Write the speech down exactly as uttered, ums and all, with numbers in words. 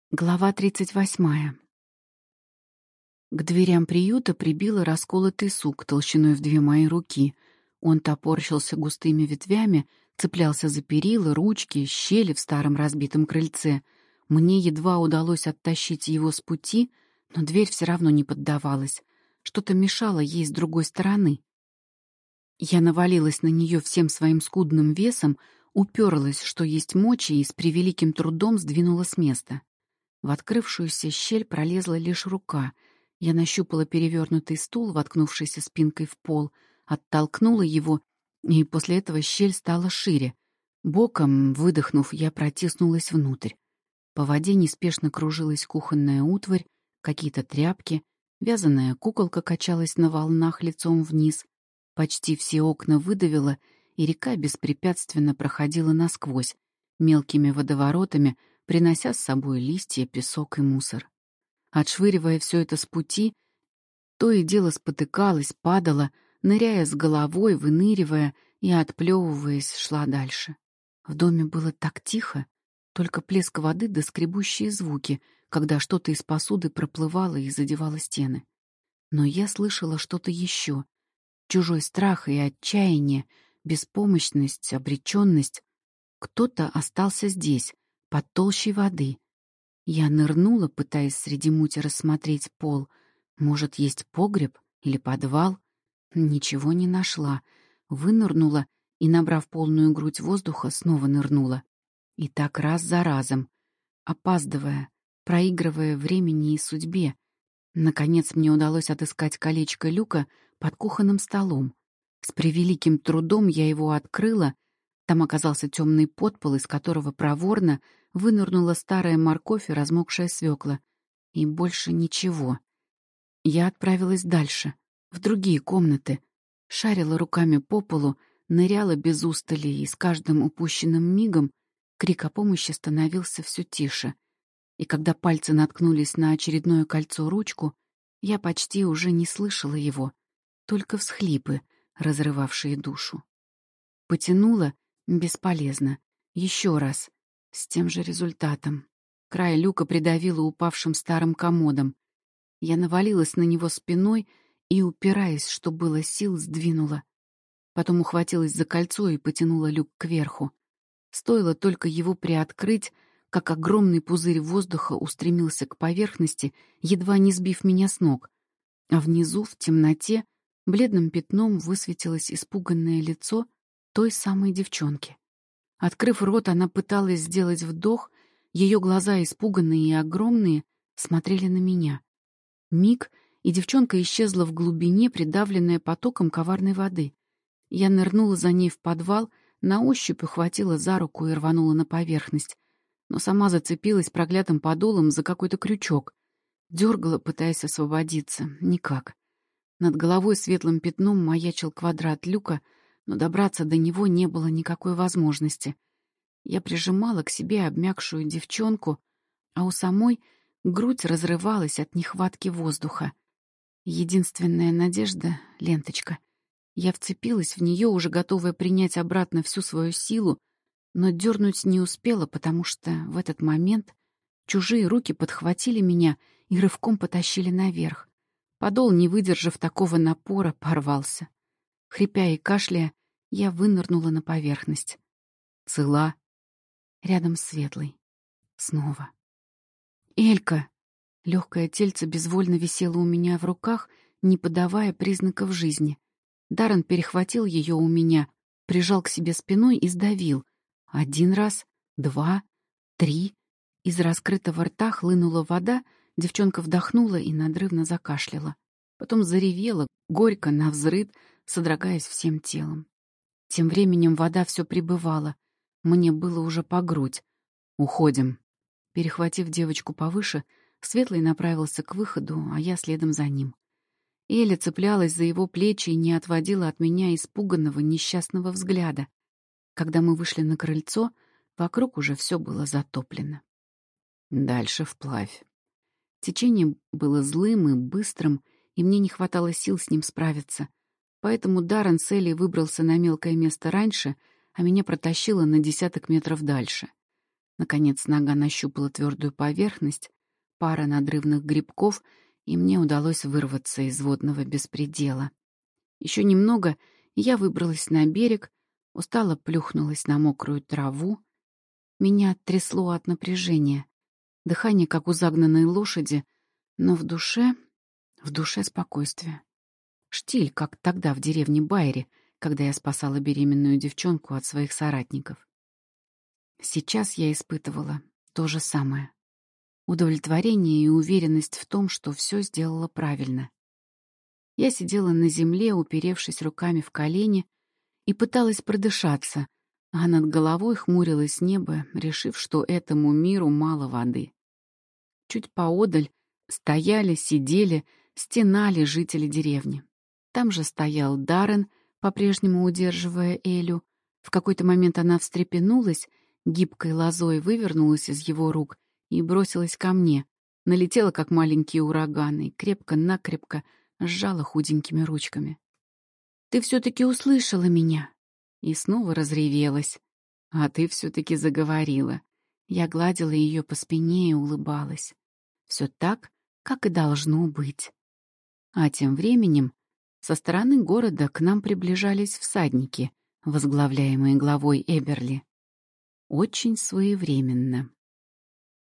Глава тридцать восьмая. К дверям приюта прибило расколотый сук толщиной в две мои руки. Он топорщился густыми ветвями, цеплялся за перила, ручки, щели в старом разбитом крыльце. Мне едва удалось оттащить его с пути, но дверь все равно не поддавалась. Что-то мешало ей с другой стороны. Я навалилась на нее всем своим скудным весом, уперлась, что есть мочи, и с превеликим трудом сдвинула с места. В открывшуюся щель пролезла лишь рука. Я нащупала перевернутый стул, воткнувшийся спинкой в пол, оттолкнула его, и после этого щель стала шире. Боком, выдохнув, я протиснулась внутрь. По воде неспешно кружилась кухонная утварь, какие-то тряпки, вязаная куколка качалась на волнах лицом вниз. Почти все окна выдавило, и река беспрепятственно проходила насквозь, мелкими водоворотами, принося с собой листья, песок и мусор. Отшвыривая все это с пути, то и дело спотыкалась, падала, ныряя с головой, выныривая и, отплевываясь, шла дальше. В доме было так тихо, только плеск воды да скребущие звуки, когда что-то из посуды проплывало и задевало стены. Но я слышала что-то еще. Чужой страх и отчаяние, беспомощность, обреченность. Кто-то остался здесь, под толщей воды. Я нырнула, пытаясь среди мути рассмотреть пол. Может, есть погреб или подвал? Ничего не нашла. Вынырнула и, набрав полную грудь воздуха, снова нырнула. И так раз за разом, опаздывая, проигрывая времени и судьбе. Наконец мне удалось отыскать колечко люка под кухонным столом. С превеликим трудом я его открыла. Там оказался темный подпол, из которого проворно вынырнула старая морковь и размокшая свекла. И больше ничего. Я отправилась дальше, в другие комнаты, шарила руками по полу, ныряла без устали, и с каждым упущенным мигом крик о помощи становился все тише. И когда пальцы наткнулись на очередное кольцо-ручку, я почти уже не слышала его, только всхлипы, разрывавшие душу. Потянула — бесполезно. Еще раз. С тем же результатом. Край люка придавило упавшим старым комодом. Я навалилась на него спиной и, упираясь, что было сил, сдвинула. Потом ухватилась за кольцо и потянула люк кверху. Стоило только его приоткрыть, как огромный пузырь воздуха устремился к поверхности, едва не сбив меня с ног. А внизу, в темноте, бледным пятном высветилось испуганное лицо той самой девчонки. Открыв рот, она пыталась сделать вдох, ее глаза, испуганные и огромные, смотрели на меня. Миг, и девчонка исчезла в глубине, придавленная потоком коварной воды. Я нырнула за ней в подвал, на ощупь ухватила за руку и рванула на поверхность, но сама зацепилась проклятым подолом за какой-то крючок. Дергала, пытаясь освободиться. Никак. Над головой светлым пятном маячил квадрат люка, но добраться до него не было никакой возможности. Я прижимала к себе обмякшую девчонку, а у самой грудь разрывалась от нехватки воздуха. Единственная надежда — ленточка. Я вцепилась в нее, уже готовая принять обратно всю свою силу, но дернуть не успела, потому что в этот момент чужие руки подхватили меня и рывком потащили наверх. Подол, не выдержав такого напора, порвался. Хрипя и кашляя, я вынырнула на поверхность. Цела. Рядом светлый. Снова. «Элька!» Легкое тельце безвольно висело у меня в руках, не подавая признаков жизни. Даррен перехватил ее у меня, прижал к себе спиной и сдавил. Один раз, два, три. Из раскрытого рта хлынула вода, девчонка вдохнула и надрывно закашляла. Потом заревела, горько, навзрыд, содрогаясь всем телом. Тем временем вода все прибывала. Мне было уже по грудь. «Уходим». Перехватив девочку повыше, Светлый направился к выходу, а я следом за ним. Эля цеплялась за его плечи и не отводила от меня испуганного, несчастного взгляда. Когда мы вышли на крыльцо, вокруг уже все было затоплено. Дальше вплавь. Течение было злым и быстрым, и мне не хватало сил с ним справиться. Поэтому Даррен с Элей выбрался на мелкое место раньше, а меня протащило на десяток метров дальше. Наконец нога нащупала твердую поверхность, пара надрывных грибков, и мне удалось вырваться из водного беспредела. Еще немного, и я выбралась на берег, устало плюхнулась на мокрую траву. Меня трясло от напряжения. Дыхание, как у загнанной лошади, но в душе... в душе спокойствие. Штиль, как тогда в деревне Байре, когда я спасала беременную девчонку от своих соратников. Сейчас я испытывала то же самое. Удовлетворение и уверенность в том, что все сделала правильно. Я сидела на земле, уперевшись руками в колени, и пыталась продышаться, а над головой хмурилось небо, решив, что этому миру мало воды. Чуть поодаль стояли, сидели, стенали жители деревни. Там же стоял Даррен, по-прежнему удерживая Элю. В какой-то момент она встрепенулась, гибкой лозой вывернулась из его рук и бросилась ко мне. Налетела, как маленький ураган, и крепко-накрепко сжала худенькими ручками. «Ты все-таки услышала меня!» И снова разревелась. «А ты все-таки заговорила!» Я гладила ее по спине и улыбалась. Все так, как и должно быть. А тем временем со стороны города к нам приближались всадники, возглавляемые главой Эберли. Очень своевременно.